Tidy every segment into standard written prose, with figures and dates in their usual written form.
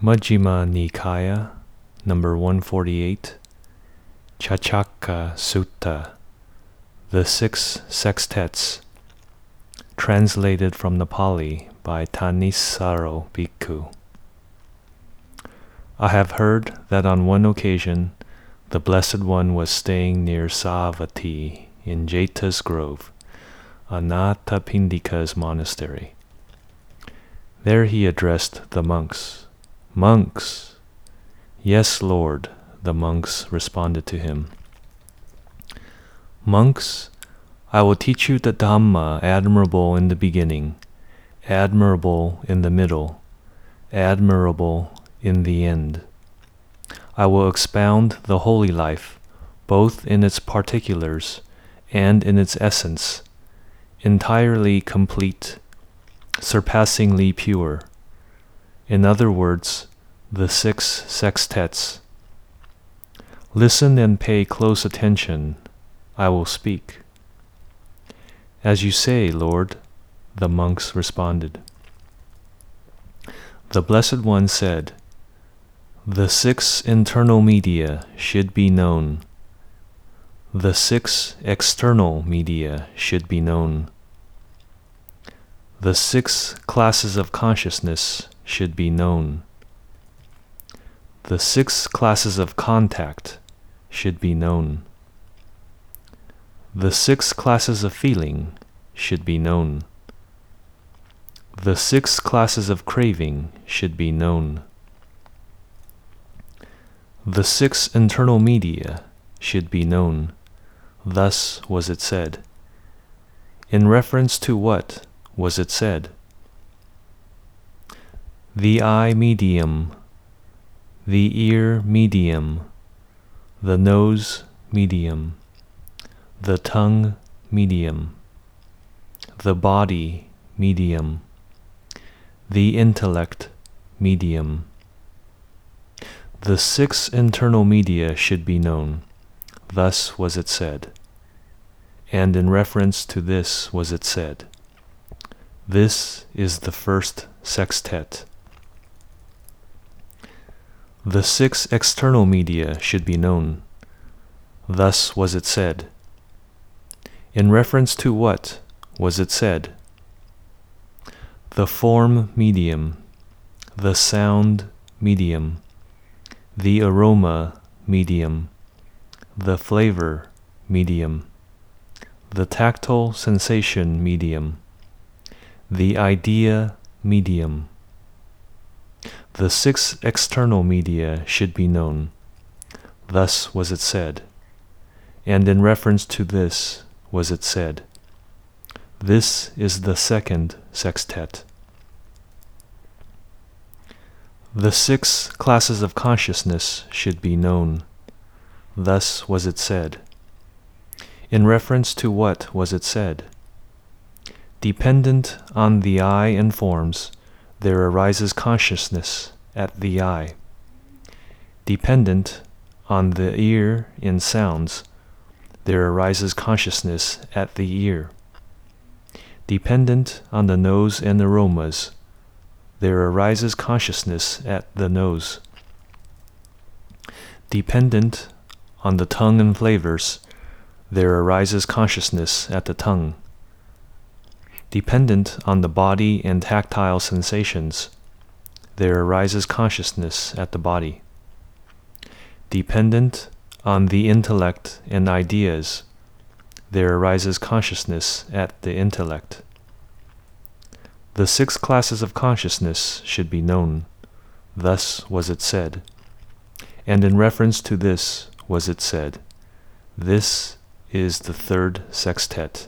Majjhima Nikaya, number 148, Chachaka Sutta, the Six Sextets, translated from the Pali by Thanissaro Bhikkhu. I have heard that on one occasion the Blessed One was staying near Savatthi in Jeta's Grove, Anathapindika's monastery. There he addressed the monks. "Monks!" "Yes, Lord," the monks responded to him. "Monks, I will teach you the Dhamma admirable in the beginning, admirable in the middle, admirable in the end. I will expound the holy life, both in its particulars and in its essence, entirely complete, surpassingly pure. In other words, the Six Sextets. Listen and pay close attention. I will speak." "As you say, Lord," the monks responded. The Blessed One said, "The six internal media should be known. The six external media should be known. The six classes of consciousness should be known. The six classes of contact should be known. The six classes of feeling should be known. The six classes of craving should be known. The six internal media should be known." Thus was it said. In reference to what was it said? The eye medium, the ear medium, the nose medium, the tongue medium, the body medium, the intellect medium. The six internal media should be known. Thus was it said. And in reference to this was it said. This is the first sextet. The six external media should be known. Thus was it said. In reference to what was it said? The form medium, the sound medium, the aroma medium, the flavor medium, the tactile sensation medium, the idea medium. The six external media should be known. Thus was it said. And in reference to this was it said. This is the second sextet. The six classes of consciousness should be known. Thus was it said. In reference to what was it said? Dependent on the eye and forms, there arises consciousness at the eye. Dependent on the ear in sounds, there arises consciousness at the ear. Dependent on the nose and aromas, there arises consciousness at the nose. Dependent on the tongue and flavors, there arises consciousness at the tongue. Dependent on the body and tactile sensations, there arises consciousness at the body. Dependent on the intellect and ideas, there arises consciousness at the intellect. The six classes of consciousness should be known. Thus was it said. And in reference to this was it said. This is the third sextet.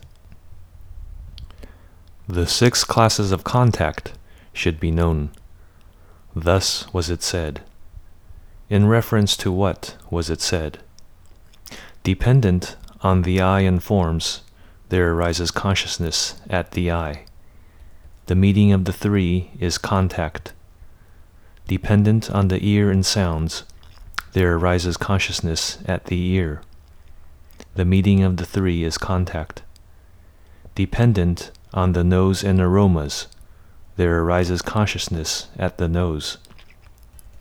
The six classes of contact should be known. Thus was it said. In reference to what was it said? Dependent on the eye and forms, there arises consciousness at the eye. The meeting of the three is contact. Dependent on the ear and sounds, there arises consciousness at the ear. The meeting of the three is contact. Dependent on the nose and aromas, there arises consciousness at the nose.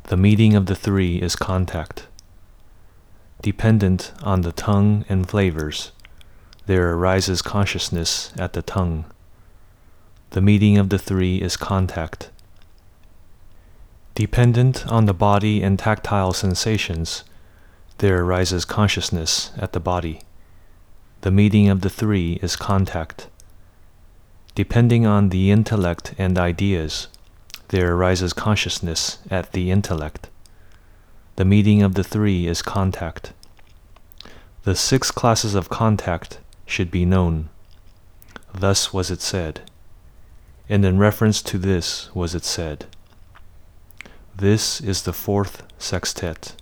The meeting of the three is contact. Dependent on the tongue and flavors, there arises consciousness at the tongue. The meeting of the three is contact. Dependent on the body and tactile sensations, there arises consciousness at the body. The meeting of the three is contact. Depending on the intellect and ideas, there arises consciousness at the intellect. The meeting of the three is contact. The 6 classes of contact should be known. Thus was it said, and in reference to this was it said. This is the 4th sextet.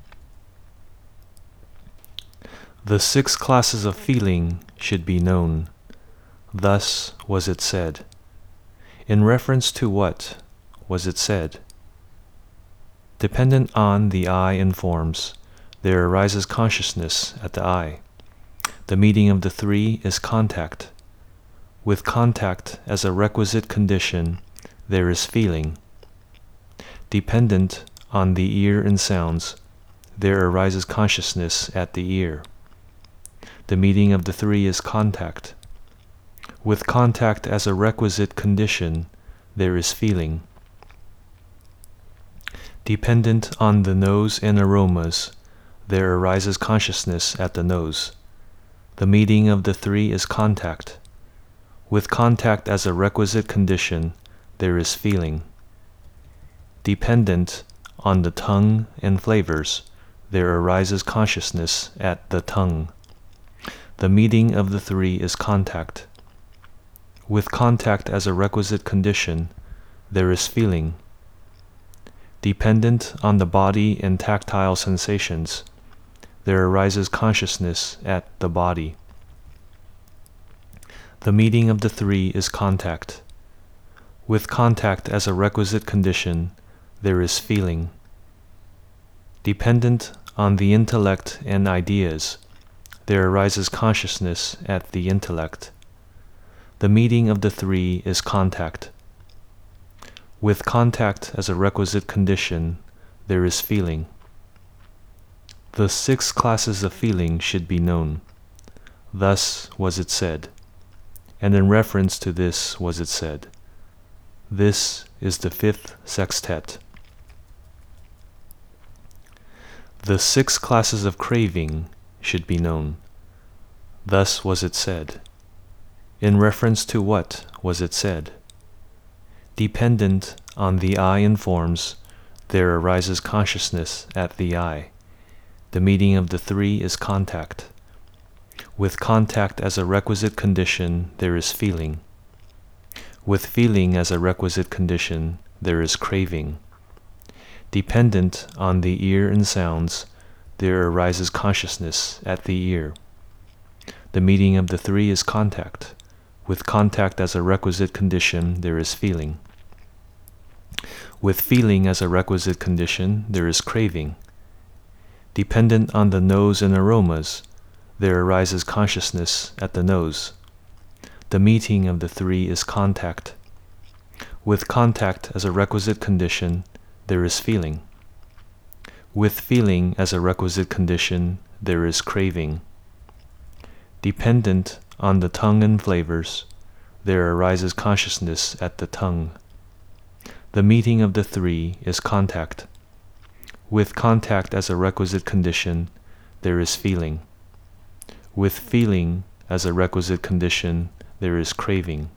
The 6 classes of feeling should be known. Thus was it said. In reference to what was it said? Dependent on the eye and forms, there arises consciousness at the eye. The meeting of the three is contact. With contact as a requisite condition, there is feeling. Dependent on the ear and sounds, there arises consciousness at the ear. The meeting of the three is contact. With contact as a requisite condition, there is feeling. Dependent on the nose and aromas, there arises consciousness at the nose. The meeting of the three is contact. With contact as a requisite condition, there is feeling. Dependent on the tongue and flavors, there arises consciousness at the tongue. The meeting of the three is contact. With contact as a requisite condition, there is feeling. Dependent on the body and tactile sensations, there arises consciousness at the body. The meeting of the three is contact. With contact as a requisite condition, there is feeling. Dependent on the intellect and ideas, there arises consciousness at the intellect. The meeting of the three is contact. With contact as a requisite condition, there is feeling. The 6 classes of feeling should be known. Thus was it said, and in reference to this was it said. This is the 5th sextet. The 6 classes of craving should be known. Thus was it said. In reference to what was it said? Dependent on the eye and forms, there arises consciousness at the eye. The meeting of the three is contact. With contact as a requisite condition, there is feeling. With feeling as a requisite condition, there is craving. Dependent on the ear and sounds, there arises consciousness at the ear. The meeting of the three is contact. With contact as a requisite condition, there is feeling. With feeling as a requisite condition, there is craving. Dependent on the nose and aromas, there arises consciousness at the nose. The meeting of the three is contact. With contact as a requisite condition, there is feeling. With feeling as a requisite condition, there is craving. Dependent on the tongue and flavors, there arises consciousness at the tongue. The meeting of the three is contact. With contact as a requisite condition, there is feeling. With feeling as a requisite condition, there is craving.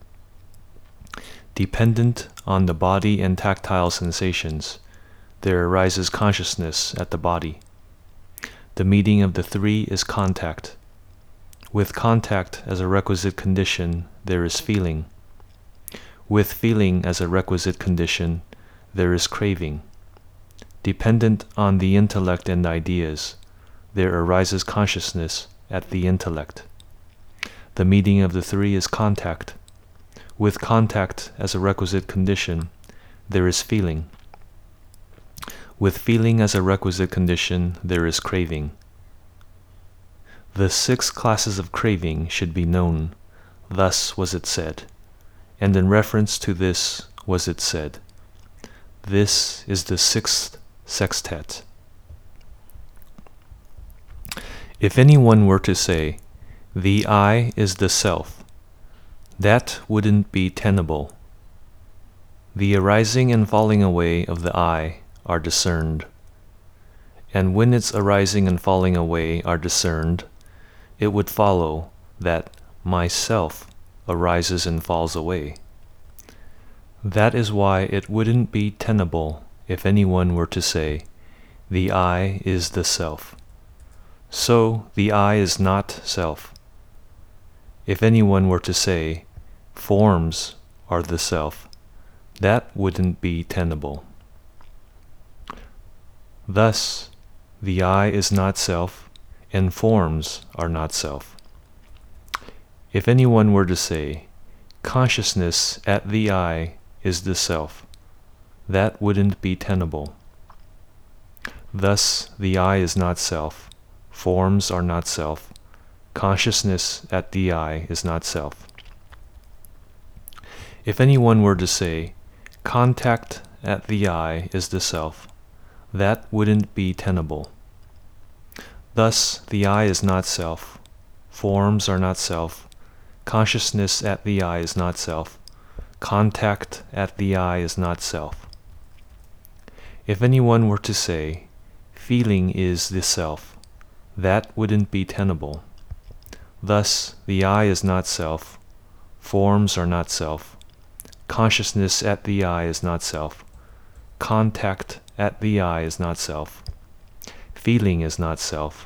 Dependent on the body and tactile sensations, there arises consciousness at the body. The meeting of the three is contact. With contact as a requisite condition, there is feeling. With feeling as a requisite condition, there is craving. Dependent on the intellect and ideas, there arises consciousness at the intellect. The meeting of the three is contact. With contact as a requisite condition, there is feeling. With feeling as a requisite condition, there is craving. The 6 classes of craving should be known. Thus was it said, and in reference to this was it said. This is the sixth sextet. If anyone were to say, the I is the self, that wouldn't be tenable. The arising and falling away of the I are discerned. And when its arising and falling away are discerned, it would follow that myself arises and falls away. That is why it wouldn't be tenable if anyone were to say, the I is the self. So the I is not self. If anyone were to say, forms are the self, that wouldn't be tenable. Thus, the I is not self, and forms are not self. If anyone were to say, consciousness at the I is the self, that wouldn't be tenable. Thus, the I is not self, forms are not self, consciousness at the I is not self. If anyone were to say, contact at the I is the self, that wouldn't be tenable. Thus, the I is not self, forms are not self, consciousness at the I is not self, contact at the I is not self. If anyone were to say, feeling is the self, that wouldn't be tenable. Thus, the I is not self, forms are not self, consciousness at the I is not self, contact at the I is not self, feeling is not self.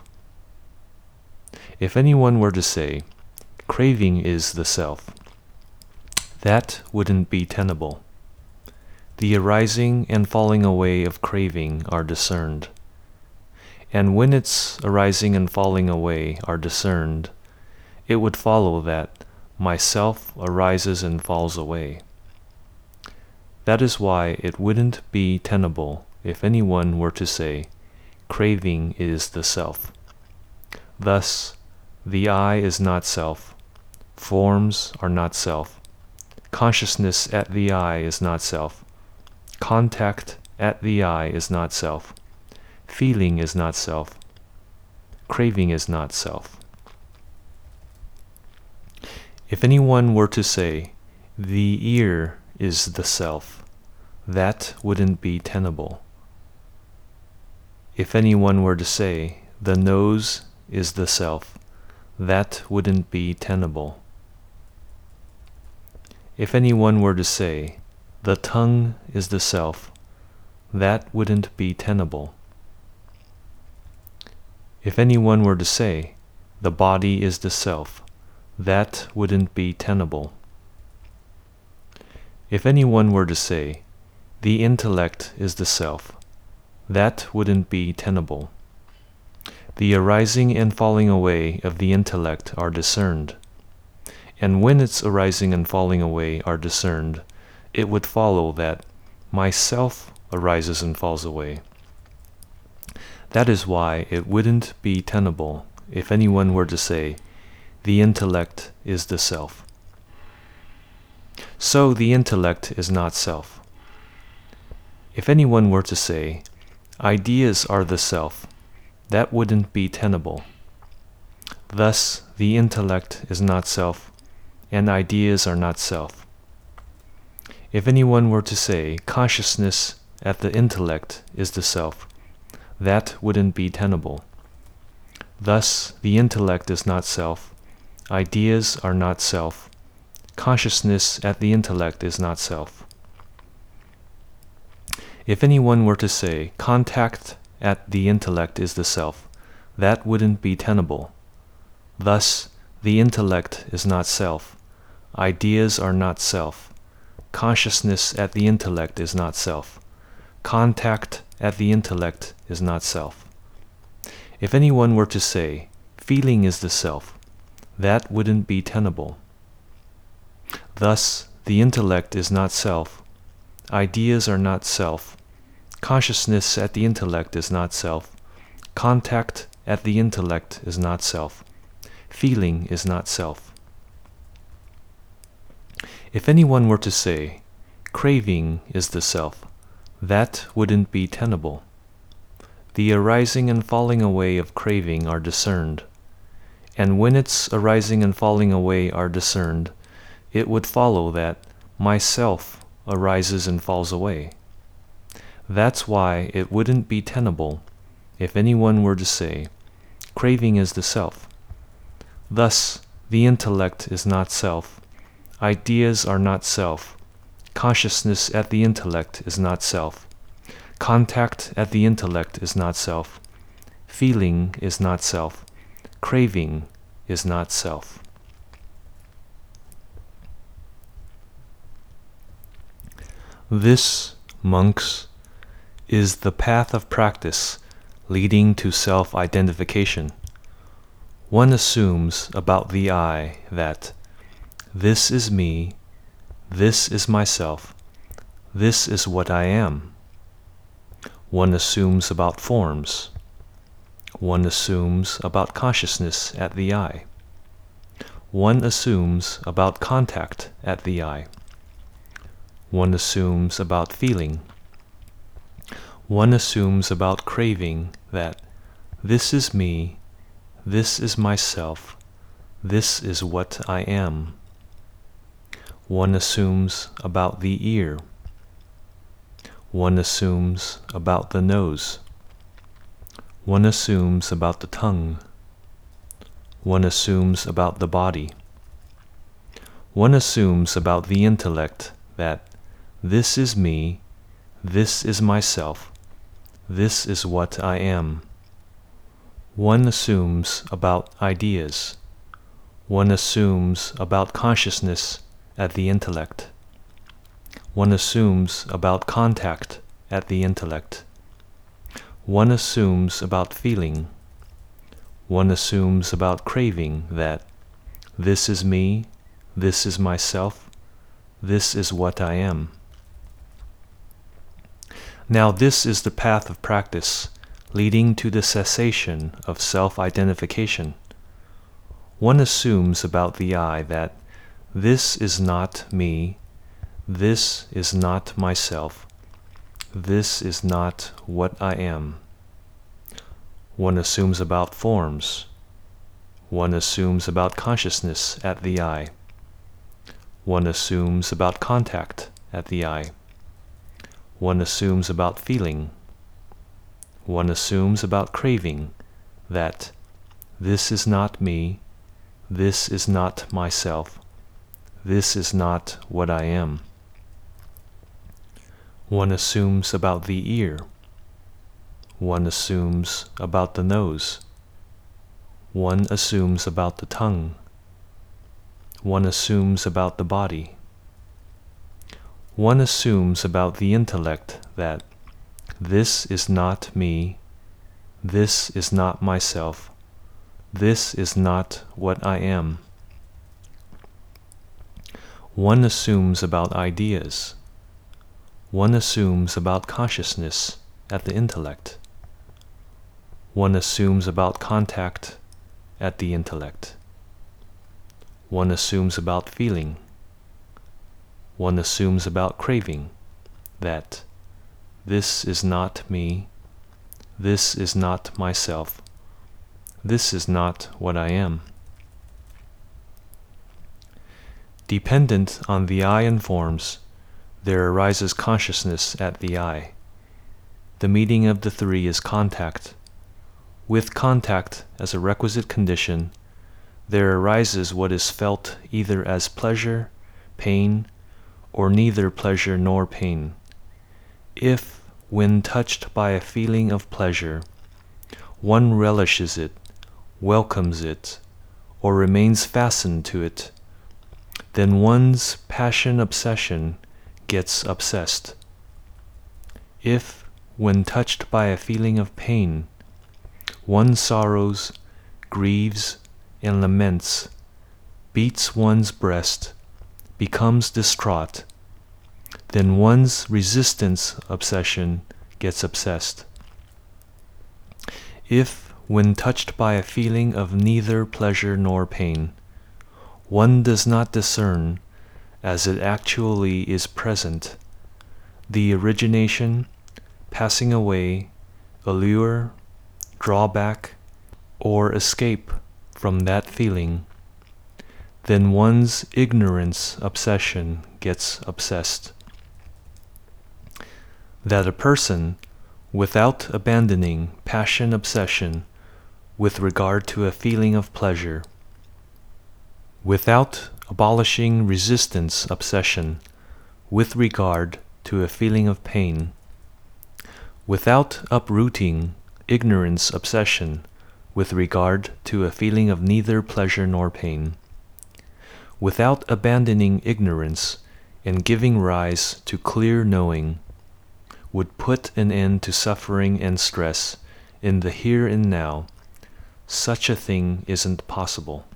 If anyone were to say, craving is the self, that wouldn't be tenable. The arising and falling away of craving are discerned. And when its arising and falling away are discerned, it would follow that myself arises and falls away. That is why it wouldn't be tenable if anyone were to say, craving is the self. Thus, the I is not self, forms are not self, consciousness at the I is not self, contact at the I is not self, feeling is not self, craving is not self. If anyone were to say, the ear is the self, that wouldn't be tenable. If anyone were to say, the nose is the self, that wouldn't be tenable. If anyone were to say, the tongue is the self, that wouldn't be tenable. If anyone were to say, the body is the self, that wouldn't be tenable. If anyone were to say, the intellect is the self, that wouldn't be tenable. The arising and falling away of the intellect are discerned, and when its arising and falling away are discerned, it would follow that myself arises and falls away. That is why it wouldn't be tenable if anyone were to say, the intellect is the self. So the intellect is not self. If anyone were to say, ideas are the self, that wouldn't be tenable. Thus, the intellect is not self, and ideas are not self. If anyone were to say, consciousness at the intellect is the self, that wouldn't be tenable. Thus, the intellect is not self, ideas are not self, consciousness at the intellect is not self. If anyone were to say, contact at the intellect is the self, that wouldn't be tenable. Thus, the intellect is not self, ideas are not self, consciousness at the intellect is not self, contact at the intellect is not self. If anyone were to say, feeling is the self, that wouldn't be tenable. Thus, the intellect is not self, ideas are not self, consciousness at the intellect is not self, contact at the intellect is not self, feeling is not self. If anyone were to say, craving is the self, that wouldn't be tenable. The arising and falling away of craving are discerned, and when its arising and falling away are discerned, it would follow that myself arises and falls away. That's why it wouldn't be tenable if anyone were to say, craving is the self. Thus, the intellect is not self, ideas are not self, consciousness at the intellect is not self, contact at the intellect is not self, feeling is not self, craving is not self. This, monks, is the path of practice leading to self-identification. One assumes about the I that this is me, this is myself, this is what I am. One assumes about forms. One assumes about consciousness at the I. One assumes about contact at the I. One assumes about feeling. One assumes about craving that this is me, this is myself, this is what I am. One assumes about the ear. One assumes about the nose. One assumes about the tongue. One assumes about the body. One assumes about the intellect that this is me, this is myself, this is what I am. One assumes about ideas. One assumes about consciousness at the intellect. One assumes about contact at the intellect. One assumes about feeling. One assumes about craving that this is me, this is myself, this is what I am. Now this is the path of practice leading to the cessation of self-identification. One assumes about the I that this is not me, this is not myself, this is not what I am. One assumes about forms. One assumes about consciousness at the I. One assumes about contact at the I. One assumes about feeling. One assumes about craving that this is not me, this is not myself, this is not what I am. One assumes about the ear. One assumes about the nose. One assumes about the tongue. One assumes about the body. One assumes about the intellect that this is not me, this is not myself, this is not what I am. One assumes about ideas. One assumes about consciousness at the intellect. One assumes about contact at the intellect. One assumes about feeling. One assumes about craving that this is not me, this is not myself, this is not what I am. Dependent on the I and forms, there arises consciousness at the I. The meeting of the three is contact. With contact as a requisite condition, there arises what is felt either as pleasure, pain, or neither pleasure nor pain. If, when touched by a feeling of pleasure, one relishes it, welcomes it, or remains fastened to it, then one's passion obsession gets obsessed. If, when touched by a feeling of pain, one sorrows, grieves, and laments, beats one's breast, becomes distraught, then one's resistance obsession gets obsessed. If, when touched by a feeling of neither pleasure nor pain, one does not discern, as it actually is present, the origination, passing away, allure, drawback, or escape from that feeling, then one's ignorance obsession gets obsessed. That a person, without abandoning passion obsession with regard to a feeling of pleasure, without abolishing resistance obsession with regard to a feeling of pain, without uprooting ignorance obsession with regard to a feeling of neither pleasure nor pain, without abandoning ignorance and giving rise to clear knowing, would put an end to suffering and stress in the here and now, such a thing isn't possible.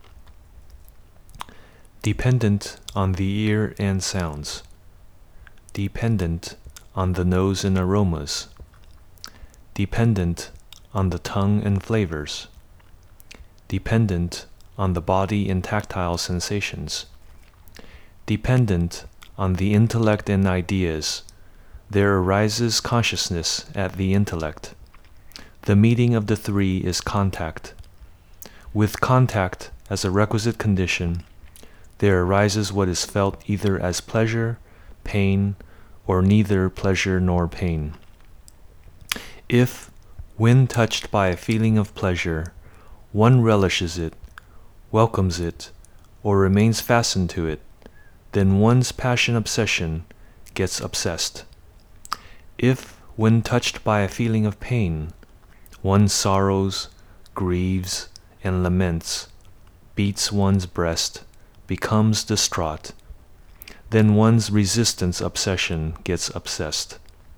Dependent on the ear and sounds, dependent on the nose and aromas, dependent on the tongue and flavors, dependent on the body and tactile sensations, dependent on the intellect and ideas, there arises consciousness at the intellect. The meeting of the three is contact. With contact as a requisite condition, there arises what is felt either as pleasure, pain, or neither pleasure nor pain. If, when touched by a feeling of pleasure, one relishes it, welcomes it, or remains fastened to it, then one's passion obsession gets obsessed. If, when touched by a feeling of pain, one sorrows, grieves, and laments, beats one's breast, becomes distraught, then one's resistance obsession gets obsessed.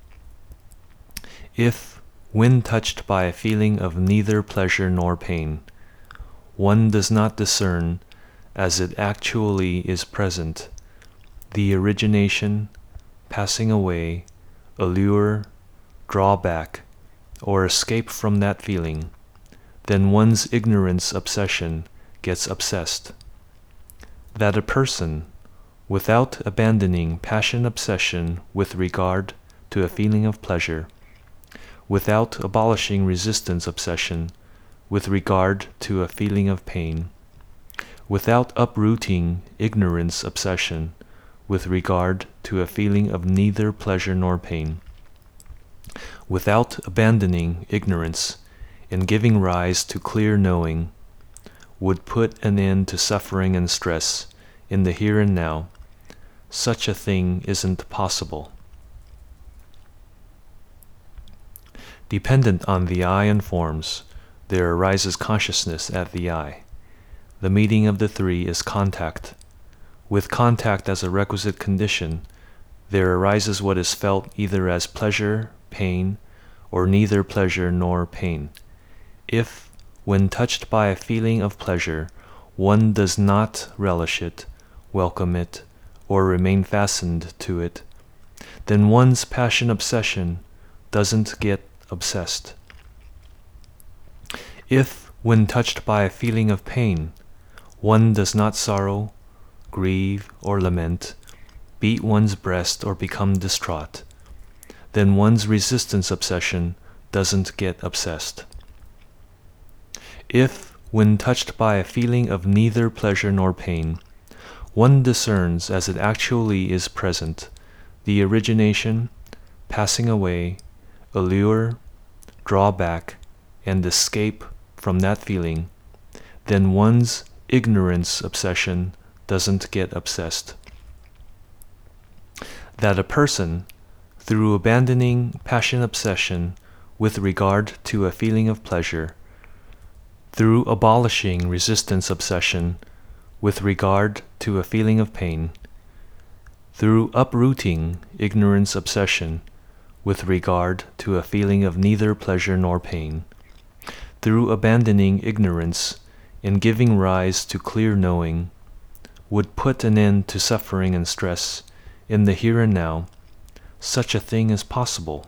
If, when touched by a feeling of neither pleasure nor pain, one does not discern, as it actually is present, the origination, passing away, allure, drawback, or escape from that feeling, then one's ignorance obsession gets obsessed. That a person, without abandoning passion obsession with regard to a feeling of pleasure, without abolishing resistance obsession with regard to a feeling of pain, without uprooting ignorance obsession with regard to a feeling of neither pleasure nor pain, without abandoning ignorance and giving rise to clear knowing, would put an end to suffering and stress in the here and now, such a thing isn't possible. Dependent on the eye and forms, there arises consciousness at the eye. The meeting of the three is contact. With contact as a requisite condition, there arises what is felt either as pleasure, pain, or neither pleasure nor pain. If, when touched by a feeling of pleasure, one does not relish it, welcome it, or remain fastened to it, then one's passion obsession doesn't get obsessed. If, when touched by a feeling of pain, one does not sorrow, grieve, or lament, beat one's breast, or become distraught, then one's resistance obsession doesn't get obsessed. If, when touched by a feeling of neither pleasure nor pain, one discerns as it actually is present, the origination, passing away, allure, drawback, and escape from that feeling, then one's ignorance obsession doesn't get obsessed. That a person, through abandoning passion obsession with regard to a feeling of pleasure, through abolishing resistance obsession with regard to a feeling of pain, through uprooting ignorance obsession with regard to a feeling of neither pleasure nor pain, through abandoning ignorance and giving rise to clear knowing, would put an end to suffering and stress in the here and now, such a thing is possible.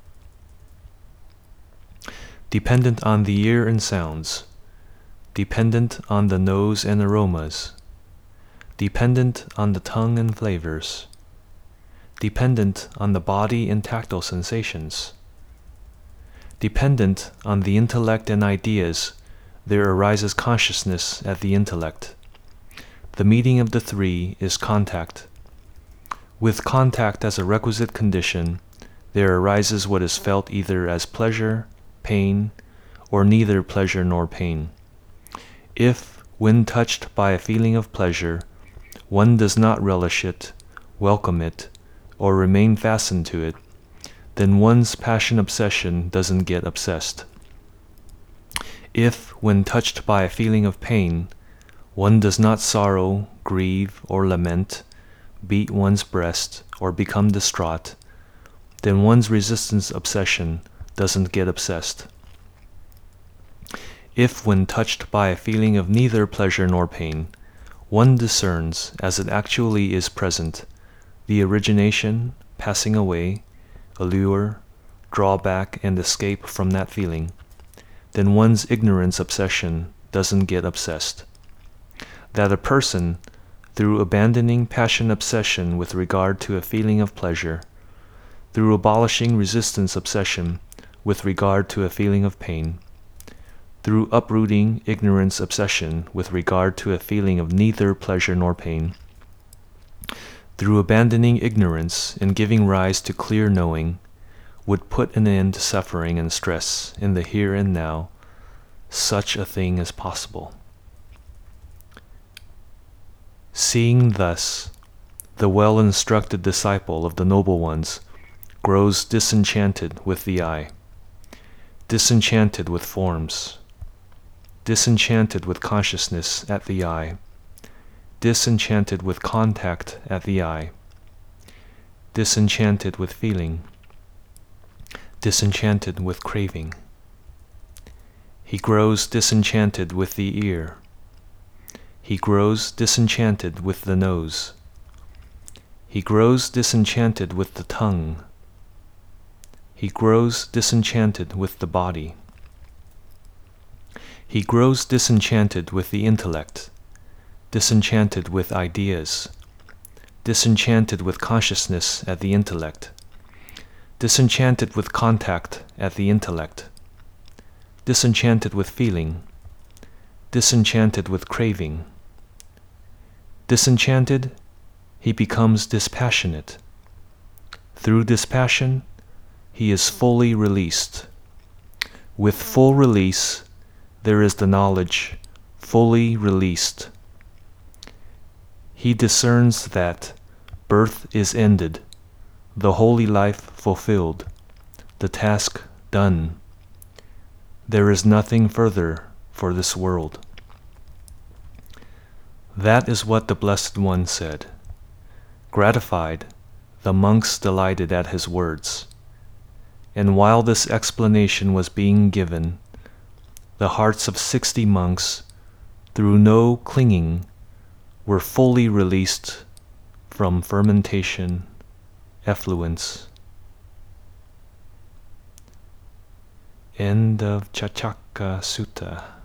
Dependent on the ear and sounds, dependent on the nose and aromas, dependent on the tongue and flavors, dependent on the body and tactile sensations. Dependent on the intellect and ideas, there arises consciousness at the intellect. The meeting of the three is contact. With contact as a requisite condition, there arises what is felt either as pleasure, pain, or neither pleasure nor pain. If, when touched by a feeling of pleasure, one does not relish it, welcome it, or remain fastened to it, then one's passion obsession doesn't get obsessed. If, when touched by a feeling of pain, one does not sorrow, grieve, or lament, beat one's breast, or become distraught, then one's resistance obsession doesn't get obsessed. If, when touched by a feeling of neither pleasure nor pain, one discerns, as it actually is present, the origination, passing away, allure, drawback, and escape from that feeling, then one's ignorance obsession doesn't get obsessed. That a person, through abandoning passion obsession with regard to a feeling of pleasure, through abolishing resistance obsession with regard to a feeling of pain, through uprooting ignorance obsession with regard to a feeling of neither pleasure nor pain, through abandoning ignorance and giving rise to clear knowing, would put an end to suffering and stress in the here and now, such a thing is possible. Seeing thus, the well-instructed disciple of the noble ones grows disenchanted with the eye, disenchanted with forms, disenchanted with consciousness at the eye, disenchanted with contact at the eye, disenchanted with feeling, disenchanted with craving. He grows disenchanted with the ear. He grows disenchanted with the nose. He grows disenchanted with the tongue. He grows disenchanted with the body. He grows disenchanted with the intellect, disenchanted with ideas, disenchanted with consciousness at the intellect, disenchanted with contact at the intellect, disenchanted with feeling, disenchanted with craving. Disenchanted, he becomes dispassionate. Through dispassion, he is fully released. With full release, there is the knowledge, fully released. He discerns that birth is ended, the holy life fulfilled, the task done. There is nothing further for this world. That is what the Blessed One said. Gratified, the monks delighted at his words. And while this explanation was being given, the hearts of 60 monks, through no clinging, were fully released from fermentation, effluence. End of Chachaka Sutta.